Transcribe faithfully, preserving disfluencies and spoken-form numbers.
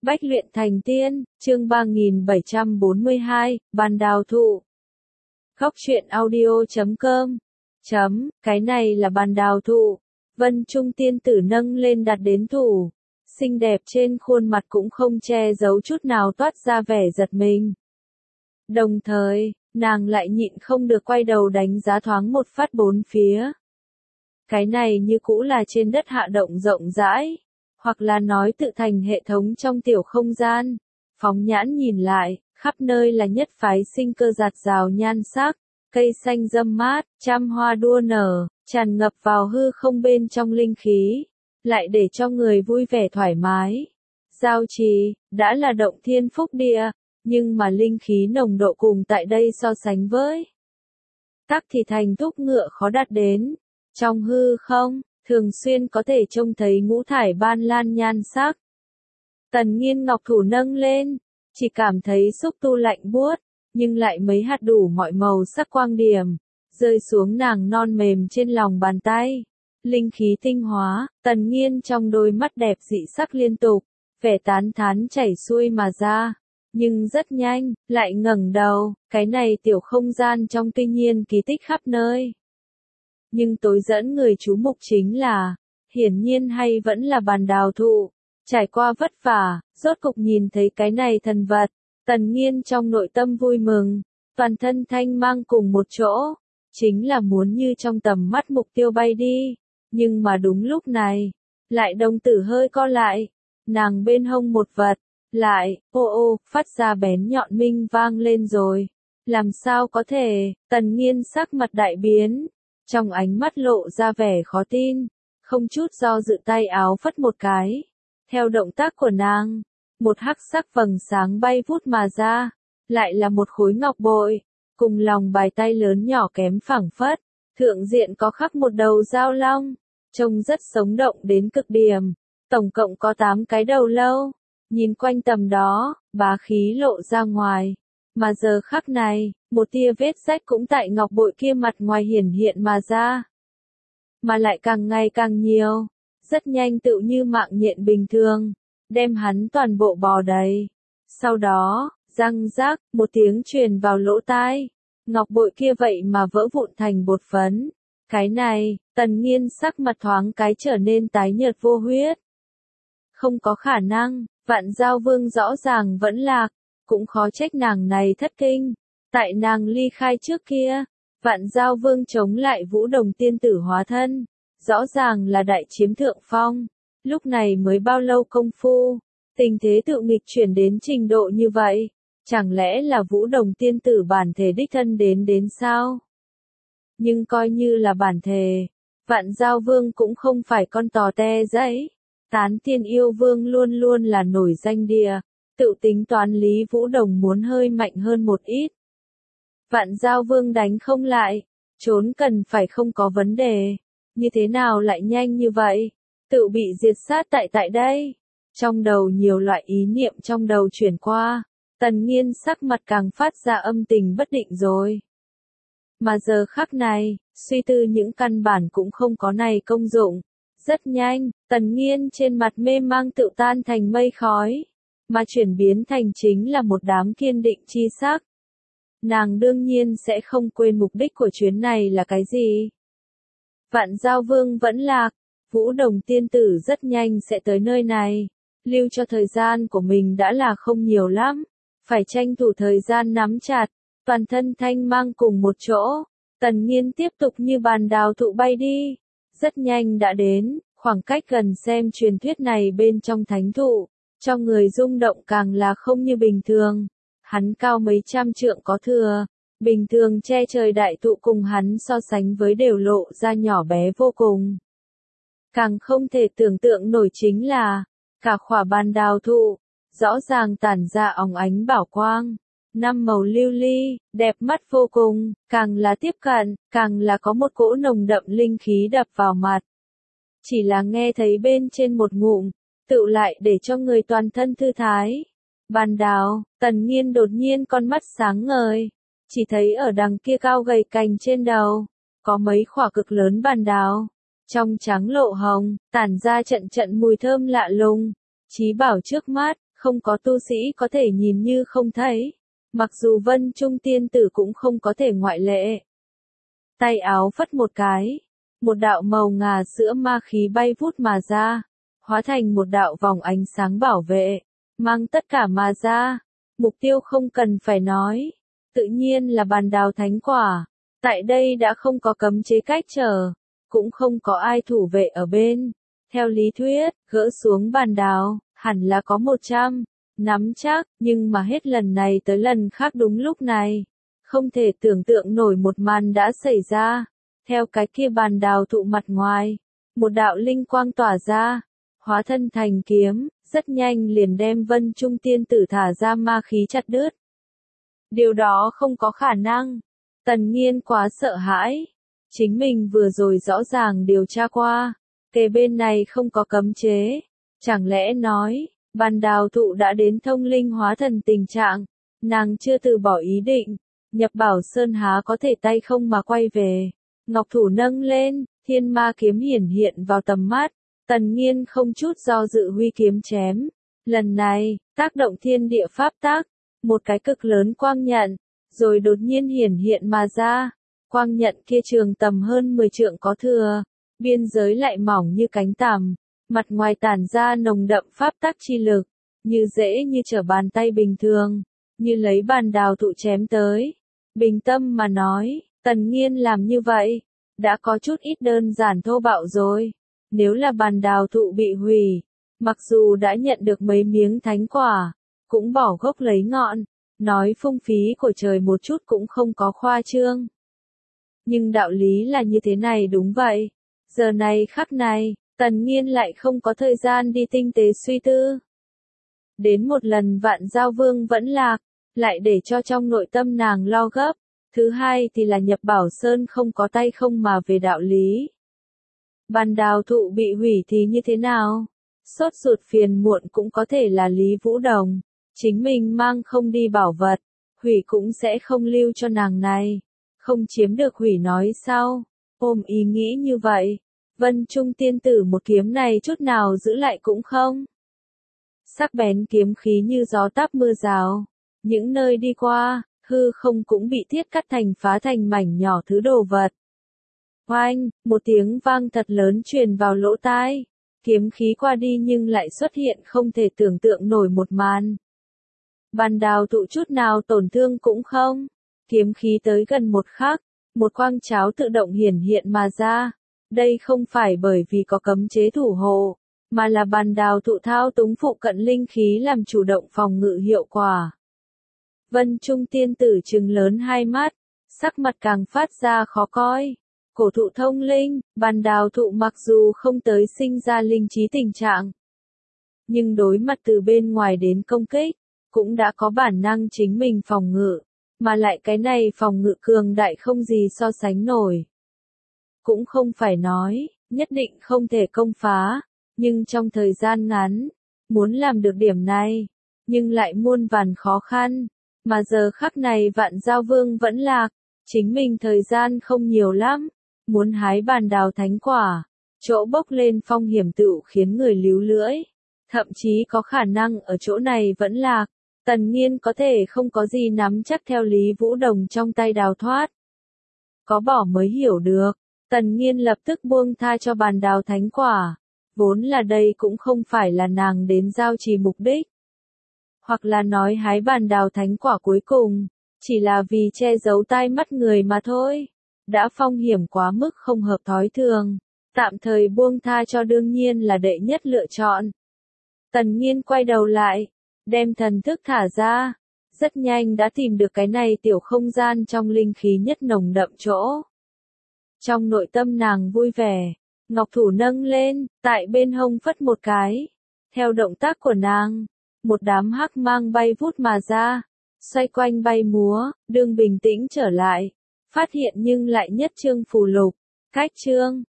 Bách luyện thành tiên, chương ba nghìn bảy trăm bốn mươi hai, bàn đào thụ. Góc truyện audio chấm com. Chấm, cái này là bàn đào thụ. Vân Trung tiên tử nâng lên đặt đến thủ. Xinh đẹp trên khuôn mặt cũng không che giấu chút nào toát ra vẻ giật mình. Đồng thời, nàng lại nhịn không được quay đầu đánh giá thoáng một phát bốn phía. Cái này như cũ là trên đất hạ động rộng rãi, hoặc là nói tự thành hệ thống trong tiểu không gian. Phóng nhãn nhìn lại, khắp nơi là nhất phái sinh cơ rạt rào nhan sắc, cây xanh râm mát, trăm hoa đua nở, tràn ngập vào hư không bên trong linh khí, lại để cho người vui vẻ thoải mái. Giao Trì, đã là động thiên phúc địa, nhưng mà linh khí nồng độ cùng tại đây so sánh với tắc thì thành thúc ngựa khó đạt đến. Trong hư không, thường xuyên có thể trông thấy ngũ thải ban lan nhan sắc. Tần Nghiên ngọc thủ nâng lên, chỉ cảm thấy xúc tu lạnh buốt, nhưng lại mấy hạt đủ mọi màu sắc quang điểm, rơi xuống nàng non mềm trên lòng bàn tay. Linh khí tinh hóa, Tần Nghiên trong đôi mắt đẹp dị sắc liên tục, vẻ tán thán chảy xuôi mà ra. Nhưng rất nhanh, lại ngẩng đầu, cái này tiểu không gian trong tuy nhiên kỳ tích khắp nơi. Nhưng tối dẫn người chú mục chính là, hiển nhiên hay vẫn là bàn đào thụ. Trải qua vất vả, rốt cục nhìn thấy cái này thần vật, Tần Nghiên trong nội tâm vui mừng, toàn thân thanh mang cùng một chỗ, chính là muốn như trong tầm mắt mục tiêu bay đi. Nhưng mà đúng lúc này, lại đồng tử hơi co lại, nàng bên hông một vật, lại, ô ô, phát ra bén nhọn minh vang lên rồi. Làm sao có thể, Tần Nghiên sắc mặt đại biến, trong ánh mắt lộ ra vẻ khó tin, không chút do dự tay áo phất một cái. Theo động tác của nàng, một hắc sắc vầng sáng bay vút mà ra, lại là một khối ngọc bội, cùng lòng bài tay lớn nhỏ kém phẳng phất, thượng diện có khắc một đầu dao long, trông rất sống động đến cực điểm, tổng cộng có tám cái đầu lâu, nhìn quanh tầm đó, bá khí lộ ra ngoài. Mà giờ khắc này, một tia vết rách cũng tại ngọc bội kia mặt ngoài hiển hiện mà ra. Mà lại càng ngày càng nhiều, rất nhanh tựu như mạng nhện bình thường, đem hắn toàn bộ bò đầy. Sau đó, răng rác, một tiếng truyền vào lỗ tai, ngọc bội kia vậy mà vỡ vụn thành bột phấn. Cái này, Tần Nghiên sắc mặt thoáng cái trở nên tái nhợt vô huyết. Không có khả năng, Vạn Giao Vương rõ ràng vẫn lạc. Cũng khó trách nàng này thất kinh, tại nàng ly khai trước kia, Vạn Giao Vương chống lại Vũ Đồng tiên tử hóa thân, rõ ràng là đại chiếm thượng phong, lúc này mới bao lâu công phu, tình thế tự nghịch chuyển đến trình độ như vậy, chẳng lẽ là Vũ Đồng tiên tử bản thể đích thân đến đến sao? Nhưng coi như là bản thể, Vạn Giao Vương cũng không phải con tò te dẫy, Tán Tiên Yêu Vương luôn luôn là nổi danh địa. Tự tính toán Lý Vũ Đồng muốn hơi mạnh hơn một ít. Vạn Giao Vương đánh không lại, trốn cần phải không có vấn đề. Như thế nào lại nhanh như vậy? Tự bị diệt sát tại tại đây. Trong đầu nhiều loại ý niệm trong đầu chuyển qua. Tần Nghiên sắc mặt càng phát ra âm tình bất định rồi. Mà giờ khắc này, suy tư những căn bản cũng không có này công dụng. Rất nhanh, Tần Nghiên trên mặt mê mang tự tan thành mây khói. Mà chuyển biến thành chính là một đám kiên định chi sắc. Nàng đương nhiên sẽ không quên mục đích của chuyến này là cái gì. Vạn Giao Vương vẫn lạc, Vũ Đồng tiên tử rất nhanh sẽ tới nơi này, lưu cho thời gian của mình đã là không nhiều lắm, phải tranh thủ thời gian nắm chặt, toàn thân thanh mang cùng một chỗ. Tần Nghiên tiếp tục như bàn đào thụ bay đi, rất nhanh đã đến, khoảng cách gần xem truyền thuyết này bên trong thánh thụ. Cho người rung động càng là không như bình thường. Hắn cao mấy trăm trượng có thừa, bình thường che trời đại thụ cùng hắn so sánh với đều lộ ra nhỏ bé vô cùng. Càng không thể tưởng tượng nổi chính là, cả khỏa bàn đào thụ, rõ ràng tản ra óng ánh bảo quang, năm màu lưu ly, đẹp mắt vô cùng, càng là tiếp cận, càng là có một cỗ nồng đậm linh khí đập vào mặt. Chỉ là nghe thấy bên trên một ngụm, tự lại để cho người toàn thân thư thái. Bàn đào, Tần Nghiên đột nhiên con mắt sáng ngời, chỉ thấy ở đằng kia cao gầy cành trên đầu, có mấy khỏa cực lớn bàn đào, trong trắng lộ hồng, tản ra trận trận mùi thơm lạ lùng. Chí bảo trước mắt, không có tu sĩ có thể nhìn như không thấy, mặc dù Vân Trung tiên tử cũng không có thể ngoại lệ. Tay áo phất một cái, một đạo màu ngà sữa ma khí bay vút mà ra, hóa thành một đạo vòng ánh sáng bảo vệ, mang tất cả mà ra. Mục tiêu không cần phải nói, tự nhiên là bàn đào thánh quả. Tại đây đã không có cấm chế cách trở, cũng không có ai thủ vệ ở bên. Theo lý thuyết, gỡ xuống bàn đào, hẳn là có một trăm, nắm chắc, nhưng mà hết lần này tới lần khác đúng lúc này. Không thể tưởng tượng nổi một màn đã xảy ra. Theo cái kia bàn đào thụ mặt ngoài, một đạo linh quang tỏa ra, hóa thân thành kiếm, rất nhanh liền đem Vân Trung tiên tử thả ra ma khí chặt đứt. Điều đó không có khả năng. Tần Nghiên quá sợ hãi. Chính mình vừa rồi rõ ràng điều tra qua, kề bên này không có cấm chế. Chẳng lẽ nói, bàn đào thụ đã đến thông linh hóa thần tình trạng, nàng chưa từ bỏ ý định, nhập Bảo Sơn há có thể tay không mà quay về. Ngọc thủ nâng lên, thiên ma kiếm hiển hiện vào tầm mắt, Tần Nghiên không chút do dự huy kiếm chém. Lần này, tác động thiên địa pháp tác, một cái cực lớn quang nhận, rồi đột nhiên hiển hiện mà ra. Quang nhận kia trường tầm hơn mười trượng có thừa, biên giới lại mỏng như cánh tằm, mặt ngoài tản ra nồng đậm pháp tác chi lực, như dễ như trở bàn tay bình thường, như lấy bàn đào thụ chém tới. Bình tâm mà nói, Tần Nghiên làm như vậy, đã có chút ít đơn giản thô bạo rồi. Nếu là bàn đào thụ bị hủy, mặc dù đã nhận được mấy miếng thánh quả, cũng bỏ gốc lấy ngọn, nói phung phí của trời một chút cũng không có khoa trương. Nhưng đạo lý là như thế này đúng vậy. Giờ này khắc này, Tần Nghiên lại không có thời gian đi tinh tế suy tư. Đến một lần Vạn Giao Vương vẫn lạc, lại để cho trong nội tâm nàng lo gấp. Thứ hai thì là nhập Bảo Sơn không có tay không mà về đạo lý. Bàn đào thụ bị hủy thì như thế nào? Sốt ruột phiền muộn cũng có thể là Lý Vũ Đồng. Chính mình mang không đi bảo vật, hủy cũng sẽ không lưu cho nàng này. Không chiếm được hủy nói sao? Ôm ý nghĩ như vậy, Vân Trung tiên tử một kiếm này chút nào giữ lại cũng không. Sắc bén kiếm khí như gió táp mưa rào. Những nơi đi qua, hư không cũng bị thiết cắt thành phá thành mảnh nhỏ thứ đồ vật. Oanh, một tiếng vang thật lớn truyền vào lỗ tai. Kiếm khí qua đi nhưng lại xuất hiện không thể tưởng tượng nổi một màn. Bàn đào thụ chút nào tổn thương cũng không. Kiếm khí tới gần một khắc, một quang cháo tự động hiển hiện mà ra. Đây không phải bởi vì có cấm chế thủ hộ, mà là bàn đào thụ thao túng phụ cận linh khí làm chủ động phòng ngự hiệu quả. Vân Trung tiên tử trừng lớn hai mắt, sắc mặt càng phát ra khó coi. Cổ thụ thông linh, bàn đào thụ mặc dù không tới sinh ra linh trí tình trạng, nhưng đối mặt từ bên ngoài đến công kích, cũng đã có bản năng chính mình phòng ngự, mà lại cái này phòng ngự cường đại không gì so sánh nổi. Cũng không phải nói, nhất định không thể công phá, nhưng trong thời gian ngắn, muốn làm được điểm này, nhưng lại muôn vàn khó khăn, mà giờ khắc này Vạn Giao Vương vẫn lạc, chính mình thời gian không nhiều lắm, muốn hái bàn đào thánh quả, chỗ bốc lên phong hiểm tựu khiến người líu lưỡi, thậm chí có khả năng ở chỗ này vẫn lạc. Tần Nghiên có thể không có gì nắm chắc theo Lý Vũ Đồng trong tay đào thoát. Có bỏ mới hiểu được, Tần Nghiên lập tức buông tha cho bàn đào thánh quả, vốn là đây cũng không phải là nàng đến giao trì mục đích. Hoặc là nói hái bàn đào thánh quả cuối cùng, chỉ là vì che giấu tai mắt người mà thôi. Đã phong hiểm quá mức không hợp thói thường, tạm thời buông tha cho đương nhiên là đệ nhất lựa chọn. Tần Nghiên quay đầu lại, đem thần thức thả ra, rất nhanh đã tìm được cái này tiểu không gian trong linh khí nhất nồng đậm chỗ. Trong nội tâm nàng vui vẻ, ngọc thủ nâng lên, tại bên hông phất một cái. Theo động tác của nàng, một đám hắc mang bay vút mà ra, xoay quanh bay múa, đương bình tĩnh trở lại, phát hiện nhưng lại nhất chương phù lục, cách chương,